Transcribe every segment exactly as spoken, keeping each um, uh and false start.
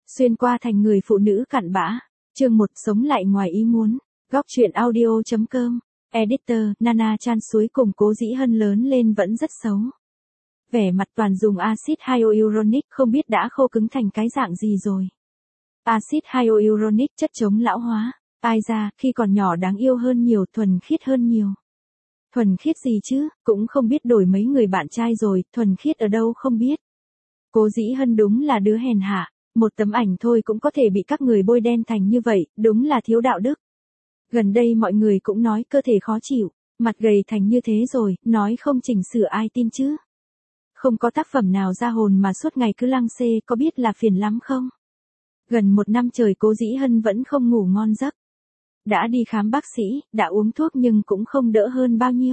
Xuyên qua thành người phụ nữ cặn bã. Chương một sống lại ngoài ý muốn. Góc truyện audio.com. Editor, Nana Chan suối cùng Cố Dĩ Hân lớn lên vẫn rất xấu. Vẻ mặt toàn dùng axit hyaluronic không biết đã khô cứng thành cái dạng gì rồi. Axit hyaluronic chất chống lão hóa. Ai ra, khi còn nhỏ đáng yêu hơn nhiều, thuần khiết hơn nhiều. Thuần khiết gì chứ, cũng không biết đổi mấy người bạn trai rồi, thuần khiết ở đâu không biết. Cố Dĩ Hân đúng là đứa hèn hạ, một tấm ảnh thôi cũng có thể bị các người bôi đen thành như vậy, đúng là thiếu đạo đức. Gần đây mọi người cũng nói cơ thể khó chịu, mặt gầy thành như thế rồi, nói không chỉnh sửa ai tin chứ. Không có tác phẩm nào ra hồn mà suốt ngày cứ lăng xê, có biết là phiền lắm không? Gần một năm trời Cố Dĩ Hân vẫn không ngủ ngon giấc. Đã đi khám bác sĩ, đã uống thuốc nhưng cũng không đỡ hơn bao nhiêu.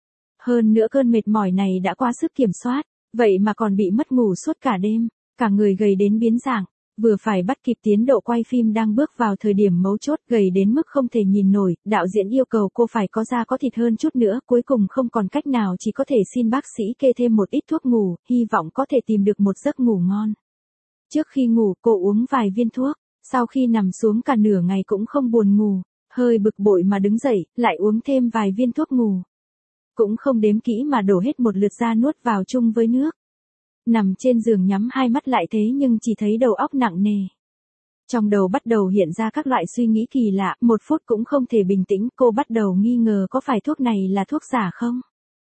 Hơn nữa cơn mệt mỏi này đã qua sức kiểm soát, vậy mà còn bị mất ngủ suốt cả đêm, cả người gầy đến biến dạng, vừa phải bắt kịp tiến độ quay phim đang bước vào thời điểm mấu chốt, gầy đến mức không thể nhìn nổi, đạo diễn yêu cầu cô phải có da có thịt hơn chút nữa, cuối cùng không còn cách nào chỉ có thể xin bác sĩ kê thêm một ít thuốc ngủ, hy vọng có thể tìm được một giấc ngủ ngon. Trước khi ngủ cô uống vài viên thuốc, sau khi nằm xuống cả nửa ngày cũng không buồn ngủ, hơi bực bội mà đứng dậy, lại uống thêm vài viên thuốc ngủ. Cũng không đếm kỹ mà đổ hết một lượt ra nuốt vào chung với nước. Nằm trên giường nhắm hai mắt lại thế nhưng chỉ thấy đầu óc nặng nề. Trong đầu bắt đầu hiện ra các loại suy nghĩ kỳ lạ, một phút cũng không thể bình tĩnh, cô bắt đầu nghi ngờ có phải thuốc này là thuốc giả không?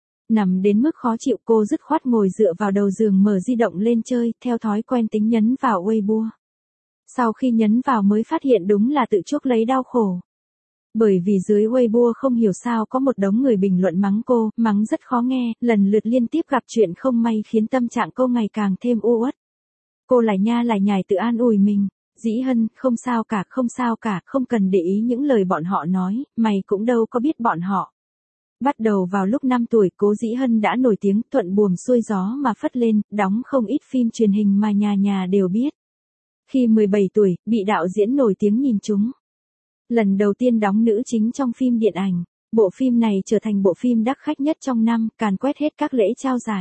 Nằm đến mức khó chịu cô dứt khoát ngồi dựa vào đầu giường mở di động lên chơi, theo thói quen tính nhấn vào Weibo. Sau khi nhấn vào mới phát hiện đúng là tự chuốc lấy đau khổ. Bởi vì dưới Weibo không hiểu sao có một đống người bình luận mắng cô, mắng rất khó nghe, lần lượt liên tiếp gặp chuyện không may khiến tâm trạng cô ngày càng thêm u uất. Cô lải nha lải nhải tự an ủi mình, Dĩ Hân, không sao cả, không sao cả, không cần để ý những lời bọn họ nói, mày cũng đâu có biết bọn họ. Bắt đầu vào lúc năm tuổi Cố Dĩ Hân đã nổi tiếng, thuận buồm xuôi gió mà phất lên, đóng không ít phim truyền hình mà nhà nhà đều biết. Khi mười bảy tuổi, bị đạo diễn nổi tiếng nhìn trúng. Lần đầu tiên đóng nữ chính trong phim điện ảnh, bộ phim này trở thành bộ phim đắt khách nhất trong năm, càn quét hết các lễ trao giải.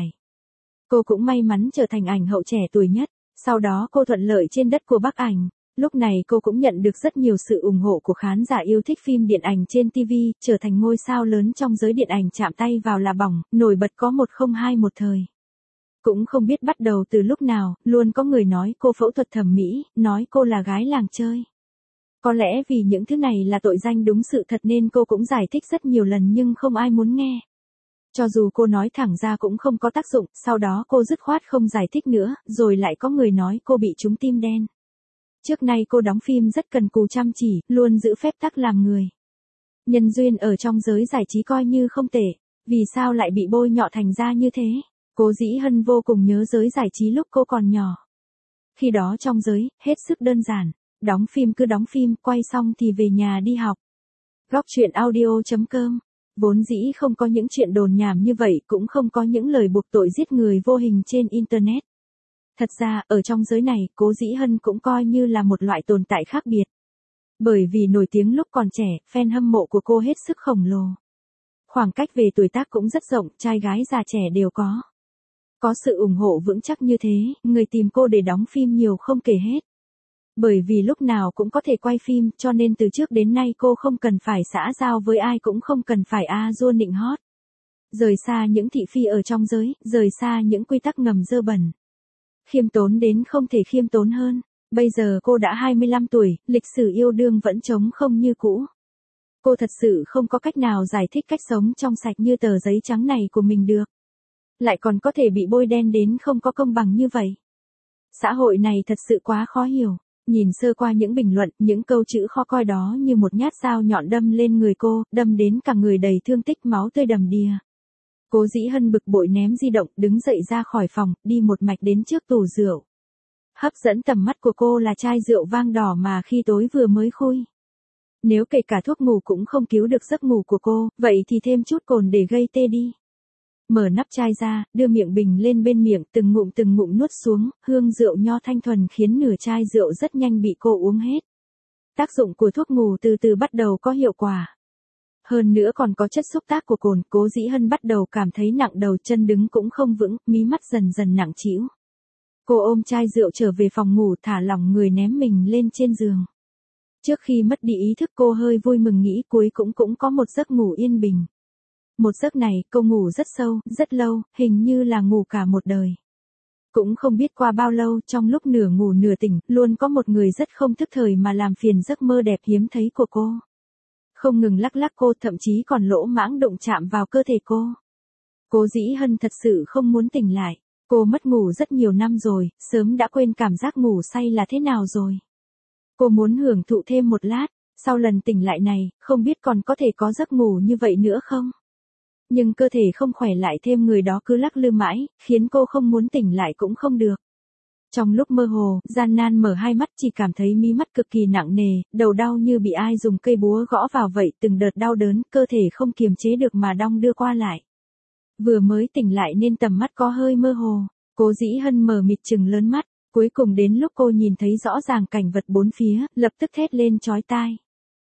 Cô cũng may mắn trở thành ảnh hậu trẻ tuổi nhất, sau đó cô thuận lợi trên đất của Bắc Ảnh. Lúc này cô cũng nhận được rất nhiều sự ủng hộ của khán giả yêu thích phim điện ảnh trên ti vi, trở thành ngôi sao lớn trong giới điện ảnh chạm tay vào là bỏng, nổi bật có một không hai một thời. Cũng không biết bắt đầu từ lúc nào, luôn có người nói cô phẫu thuật thẩm mỹ, nói cô là gái làng chơi. Có lẽ vì những thứ này là tội danh đúng sự thật nên cô cũng giải thích rất nhiều lần nhưng không ai muốn nghe. Cho dù cô nói thẳng ra cũng không có tác dụng, sau đó cô dứt khoát không giải thích nữa, rồi lại có người nói cô bị trúng tim đen. Trước nay cô đóng phim rất cần cù chăm chỉ, luôn giữ phép tắc làm người. Nhân duyên ở trong giới giải trí coi như không tệ, vì sao lại bị bôi nhọ thành ra như thế? Cố Dĩ Hân vô cùng nhớ giới giải trí lúc cô còn nhỏ. Khi đó trong giới, hết sức đơn giản. Đóng phim cứ đóng phim, quay xong thì về nhà đi học. Góc truyện audio.com. Vốn dĩ không có những chuyện đồn nhảm như vậy, cũng không có những lời buộc tội giết người vô hình trên Internet. Thật ra, ở trong giới này, Cố Dĩ Hân cũng coi như là một loại tồn tại khác biệt. Bởi vì nổi tiếng lúc còn trẻ, fan hâm mộ của cô hết sức khổng lồ. Khoảng cách về tuổi tác cũng rất rộng, trai gái già trẻ đều có. Có sự ủng hộ vững chắc như thế, người tìm cô để đóng phim nhiều không kể hết. Bởi vì lúc nào cũng có thể quay phim, cho nên từ trước đến nay cô không cần phải xã giao với ai, cũng không cần phải a dua nịnh hót. Rời xa những thị phi ở trong giới, rời xa những quy tắc ngầm dơ bẩn. Khiêm tốn đến không thể khiêm tốn hơn. Bây giờ cô đã hai mươi lăm tuổi, lịch sử yêu đương vẫn trống không như cũ. Cô thật sự không có cách nào giải thích cách sống trong sạch như tờ giấy trắng này của mình được. Lại còn có thể bị bôi đen đến không có công bằng như vậy. Xã hội này thật sự quá khó hiểu. Nhìn sơ qua những bình luận, những câu chữ khó coi đó như một nhát dao nhọn đâm lên người cô, đâm đến cả người đầy thương tích, máu tươi đầm đìa. Cố Dĩ Hân bực bội ném di động, đứng dậy ra khỏi phòng, đi một mạch đến trước tủ rượu. Hấp dẫn tầm mắt của cô là chai rượu vang đỏ mà khi tối vừa mới khui. Nếu kể cả thuốc ngủ cũng không cứu được giấc ngủ của cô, vậy thì thêm chút cồn để gây tê đi. Mở nắp chai ra, đưa miệng bình lên bên miệng, từng ngụm từng ngụm nuốt xuống, hương rượu nho thanh thuần khiến nửa chai rượu rất nhanh bị cô uống hết. Tác dụng của thuốc ngủ từ từ bắt đầu có hiệu quả. Hơn nữa còn có chất xúc tác của cồn, Cố Dĩ Hân bắt đầu cảm thấy nặng đầu, chân đứng cũng không vững, mí mắt dần dần nặng trĩu. Cô ôm chai rượu trở về phòng ngủ, thả lỏng người ném mình lên trên giường. Trước khi mất đi ý thức cô hơi vui mừng nghĩ cuối cũng cũng có một giấc ngủ yên bình. Một giấc này cô ngủ rất sâu, rất lâu, hình như là ngủ cả một đời. Cũng không biết qua bao lâu, trong lúc nửa ngủ nửa tỉnh, luôn có một người rất không thức thời mà làm phiền giấc mơ đẹp hiếm thấy của cô. Không ngừng lắc lắc cô, thậm chí còn lỗ mãng đụng chạm vào cơ thể cô. Cố Dĩ Hân thật sự không muốn tỉnh lại. Cô mất ngủ rất nhiều năm rồi, sớm đã quên cảm giác ngủ say là thế nào rồi. Cô muốn hưởng thụ thêm một lát, sau lần tỉnh lại này, không biết còn có thể có giấc ngủ như vậy nữa không? Nhưng cơ thể không khỏe lại thêm người đó cứ lắc lư mãi, khiến cô không muốn tỉnh lại cũng không được. Trong lúc mơ hồ, gian nan mở hai mắt chỉ cảm thấy mí mắt cực kỳ nặng nề, đầu đau như bị ai dùng cây búa gõ vào vậy, từng đợt đau đớn, cơ thể không kiềm chế được mà đong đưa qua lại. Vừa mới tỉnh lại nên tầm mắt có hơi mơ hồ, Cố Dĩ Hân mờ mịt trừng lớn mắt, cuối cùng đến lúc cô nhìn thấy rõ ràng cảnh vật bốn phía, lập tức thét lên chói tai.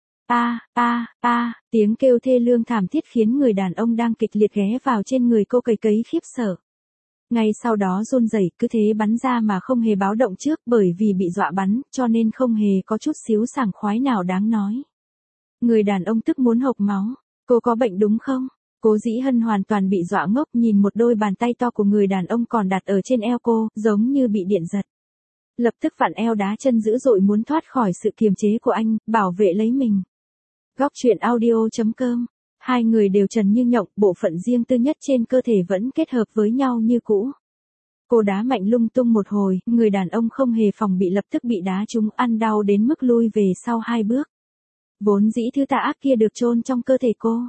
A, a, a, tiếng kêu thê lương thảm thiết khiến người đàn ông đang kịch liệt ghé vào trên người cô cầy cấy khiếp sợ. Ngay sau đó run rẩy cứ thế bắn ra mà không hề báo động trước, bởi vì bị dọa bắn, cho nên không hề có chút xíu sảng khoái nào đáng nói. Người đàn ông tức muốn hộc máu, cô có bệnh đúng không? Cố Dĩ Hân hoàn toàn bị dọa ngốc nhìn một đôi bàn tay to của người đàn ông còn đặt ở trên eo cô, giống như bị điện giật. Lập tức vặn eo đá chân dữ dội muốn thoát khỏi sự kiềm chế của anh, bảo vệ lấy mình. Góc truyện audio chấm com. Hai người đều trần như nhộng, bộ phận riêng tư nhất trên cơ thể vẫn kết hợp với nhau như cũ. Cô đá mạnh lung tung một hồi, người đàn ông không hề phòng bị lập tức bị đá trúng, ăn đau đến mức lui về sau hai bước. Vốn dĩ thứ tà ác kia được chôn trong cơ thể cô.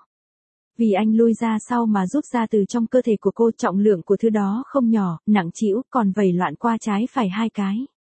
Vì anh lui ra sau mà rút ra từ trong cơ thể của cô, trọng lượng của thứ đó không nhỏ, nặng trĩu, còn vẩy loạn qua trái phải hai cái.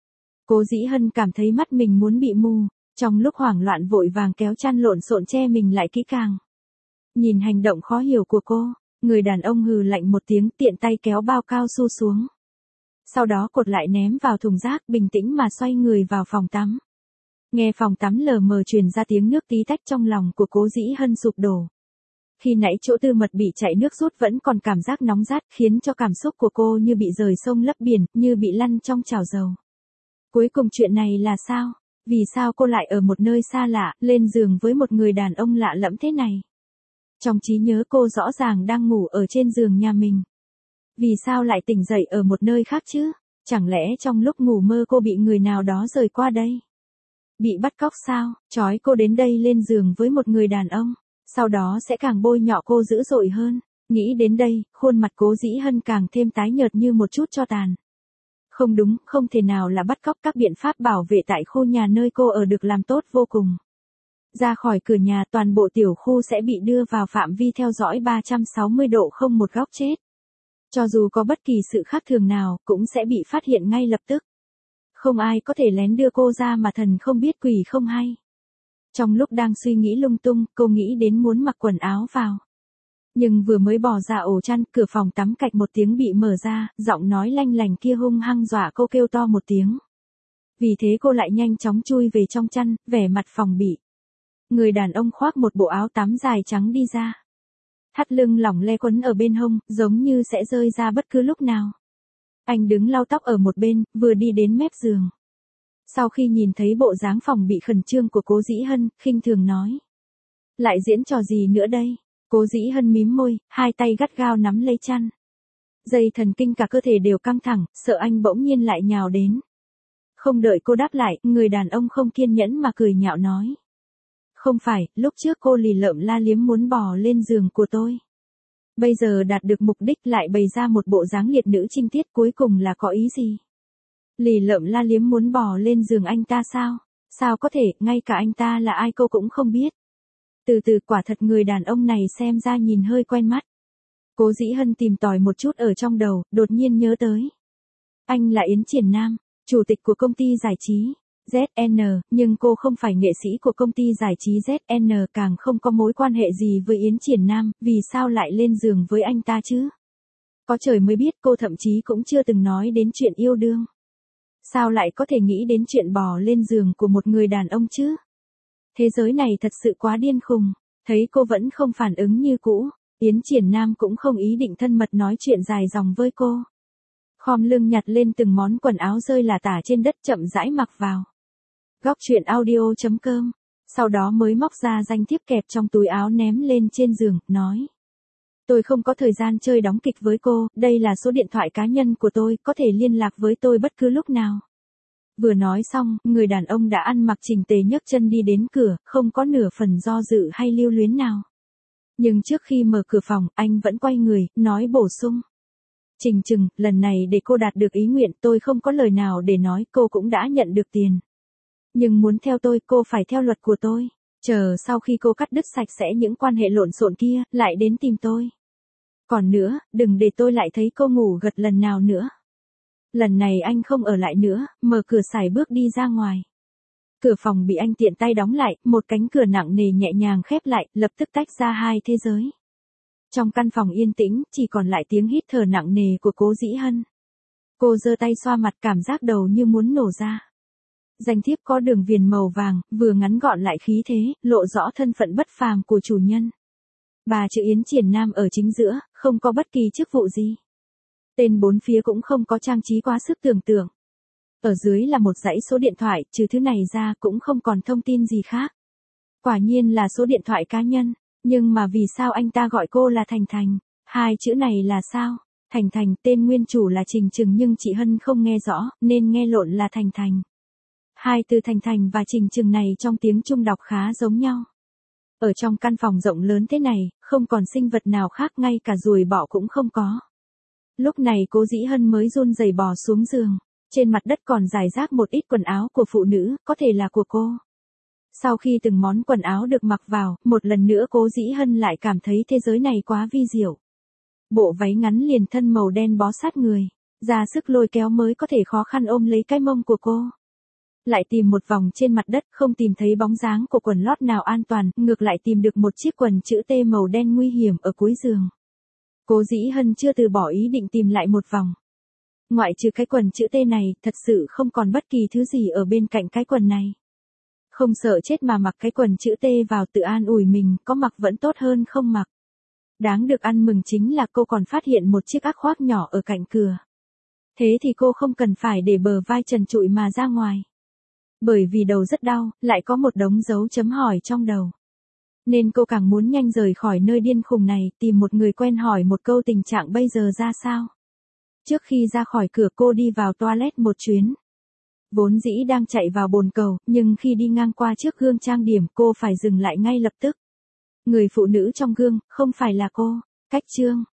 Cố Dĩ Hân cảm thấy mắt mình muốn bị mù, trong lúc hoảng loạn vội vàng kéo chăn lộn xộn che mình lại kỹ càng. Nhìn hành động khó hiểu của cô, người đàn ông hừ lạnh một tiếng, tiện tay kéo bao cao su xuống. Sau đó cột lại ném vào thùng rác, bình tĩnh mà xoay người vào phòng tắm. Nghe phòng tắm lờ mờ truyền ra tiếng nước tí tách, trong lòng của Cố Dĩ Hân sụp đổ. Khi nãy chỗ tư mật bị chảy nước rút vẫn còn cảm giác nóng rát, khiến cho cảm xúc của cô như bị rời sông lấp biển, như bị lăn trong chảo dầu. Cuối cùng chuyện này là sao? Vì sao cô lại ở một nơi xa lạ, lên giường với một người đàn ông lạ lẫm thế này? Trong trí nhớ cô rõ ràng đang ngủ ở trên giường nhà mình. Vì sao lại tỉnh dậy ở một nơi khác chứ? Chẳng lẽ trong lúc ngủ mơ cô bị người nào đó rời qua đây? Bị bắt cóc sao? Trói cô đến đây lên giường với một người đàn ông, sau đó sẽ càng bôi nhọ cô dữ dội hơn. Nghĩ đến đây, khuôn mặt Cố Dĩ Hân càng thêm tái nhợt như một chút tro tàn. Không đúng, không thể nào là bắt cóc, các biện pháp bảo vệ tại khu nhà nơi cô ở được làm tốt vô cùng. Ra khỏi cửa nhà, toàn bộ tiểu khu sẽ bị đưa vào phạm vi theo dõi ba trăm sáu mươi độ, không một góc chết. Cho dù có bất kỳ sự khác thường nào, cũng sẽ bị phát hiện ngay lập tức. Không ai có thể lén đưa cô ra mà thần không biết quỷ không hay. Trong lúc đang suy nghĩ lung tung, cô nghĩ đến muốn mặc quần áo vào. Nhưng vừa mới bỏ ra ổ chăn, cửa phòng tắm cạch một tiếng bị mở ra, giọng nói lanh lành kia hung hăng dọa cô kêu to một tiếng. Vì thế cô lại nhanh chóng chui về trong chăn, vẻ mặt phòng bị. Người đàn ông khoác một bộ áo tắm dài trắng đi ra. Thắt lưng lỏng le quấn ở bên hông, giống như sẽ rơi ra bất cứ lúc nào. Anh đứng lau tóc ở một bên, vừa đi đến mép giường. Sau khi nhìn thấy bộ dáng phòng bị khẩn trương của Cố Dĩ Hân, khinh thường nói. Lại diễn trò gì nữa đây? Cố Dĩ Hân mím môi, hai tay gắt gao nắm lấy chăn. Dây thần kinh cả cơ thể đều căng thẳng, sợ anh bỗng nhiên lại nhào đến. Không đợi cô đáp lại, người đàn ông không kiên nhẫn mà cười nhạo nói. Không phải, lúc trước cô lì lợm la liếm muốn bò lên giường của tôi. Bây giờ đạt được mục đích lại bày ra một bộ dáng liệt nữ trinh tiết, cuối cùng là có ý gì? Lì lợm la liếm muốn bò lên giường anh ta sao? Sao có thể, ngay cả anh ta là ai cô cũng không biết. Từ từ, quả thật người đàn ông này xem ra nhìn hơi quen mắt. Cố Dĩ Hân tìm tòi một chút ở trong đầu, đột nhiên nhớ tới. Anh là Yến Triển Nam, chủ tịch của công ty giải trí Z N, nhưng cô không phải nghệ sĩ của công ty giải trí Z N, càng không có mối quan hệ gì với Yến Triển Nam, vì sao lại lên giường với anh ta chứ? Có trời mới biết, cô thậm chí cũng chưa từng nói đến chuyện yêu đương. Sao lại có thể nghĩ đến chuyện bò lên giường của một người đàn ông chứ? Thế giới này thật sự quá điên khùng. Thấy cô vẫn không phản ứng như cũ, Yến Triển Nam cũng không ý định thân mật nói chuyện dài dòng với cô. Khom lưng nhặt lên từng món quần áo rơi lả tả trên đất chậm rãi mặc vào. Góc truyện audio chấm com. Sau đó mới móc ra danh thiếp kẹp trong túi áo ném lên trên giường, nói. Tôi không có thời gian chơi đóng kịch với cô, đây là số điện thoại cá nhân của tôi, có thể liên lạc với tôi bất cứ lúc nào. Vừa nói xong, người đàn ông đã ăn mặc chỉnh tề nhấc chân đi đến cửa, không có nửa phần do dự hay lưu luyến nào. Nhưng trước khi mở cửa phòng, anh vẫn quay người, nói bổ sung. Trình Trừng, lần này để cô đạt được ý nguyện, tôi không có lời nào để nói, cô cũng đã nhận được tiền. Nhưng muốn theo tôi, cô phải theo luật của tôi. Chờ sau khi cô cắt đứt sạch sẽ những quan hệ lộn xộn kia, lại đến tìm tôi. Còn nữa, đừng để tôi lại thấy cô ngủ gật lần nào nữa. Lần này anh không ở lại nữa, mở cửa sải bước đi ra ngoài. Cửa phòng bị anh tiện tay đóng lại, một cánh cửa nặng nề nhẹ nhàng khép lại, lập tức tách ra hai thế giới. Trong căn phòng yên tĩnh, chỉ còn lại tiếng hít thở nặng nề của Cố Dĩ Hân. Cô giơ tay xoa mặt, cảm giác đầu như muốn nổ ra. Danh thiếp có đường viền màu vàng, vừa ngắn gọn lại khí thế, lộ rõ thân phận bất phàm của chủ nhân. Bà chữ Yến Triển Nam ở chính giữa, không có bất kỳ chức vụ gì. Tên bốn phía cũng không có trang trí quá sức tưởng tượng. Ở dưới là một dãy số điện thoại, trừ thứ này ra cũng không còn thông tin gì khác. Quả nhiên là số điện thoại cá nhân, nhưng mà vì sao anh ta gọi cô là Thành Thành? Hai chữ này là sao? Thành Thành, tên nguyên chủ là Trình Trừng nhưng chị Hân không nghe rõ, nên nghe lộn là Thành Thành. Hai từ Thành Thành và Trình Trừng này trong tiếng Trung đọc khá giống nhau. Ở trong căn phòng rộng lớn thế này, không còn sinh vật nào khác, ngay cả ruồi bọ cũng không có. Lúc này Cố Dĩ Hân mới run rẩy bò xuống giường. Trên mặt đất còn rải rác một ít quần áo của phụ nữ, có thể là của cô. Sau khi từng món quần áo được mặc vào, một lần nữa Cố Dĩ Hân lại cảm thấy thế giới này quá vi diệu. Bộ váy ngắn liền thân màu đen bó sát người, ra sức lôi kéo mới có thể khó khăn ôm lấy cái mông của cô. Lại tìm một vòng trên mặt đất, không tìm thấy bóng dáng của quần lót nào an toàn, ngược lại tìm được một chiếc quần chữ T màu đen nguy hiểm ở cuối giường. Cố Dĩ Hân chưa từ bỏ ý định tìm lại một vòng. Ngoại trừ cái quần chữ T này, thật sự không còn bất kỳ thứ gì ở bên cạnh cái quần này. Không sợ chết mà mặc cái quần chữ T vào, tự an ủi mình, có mặc vẫn tốt hơn không mặc. Đáng được ăn mừng chính là cô còn phát hiện một chiếc áo khoác nhỏ ở cạnh cửa. Thế thì cô không cần phải để bờ vai trần trụi mà ra ngoài. Bởi vì đầu rất đau, lại có một đống dấu chấm hỏi trong đầu. Nên cô càng muốn nhanh rời khỏi nơi điên khùng này, tìm một người quen hỏi một câu tình trạng bây giờ ra sao. Trước khi ra khỏi cửa cô đi vào toilet một chuyến. Vốn dĩ đang chạy vào bồn cầu, nhưng khi đi ngang qua trước gương trang điểm cô phải dừng lại ngay lập tức. Người phụ nữ trong gương, không phải là cô. Cách chương.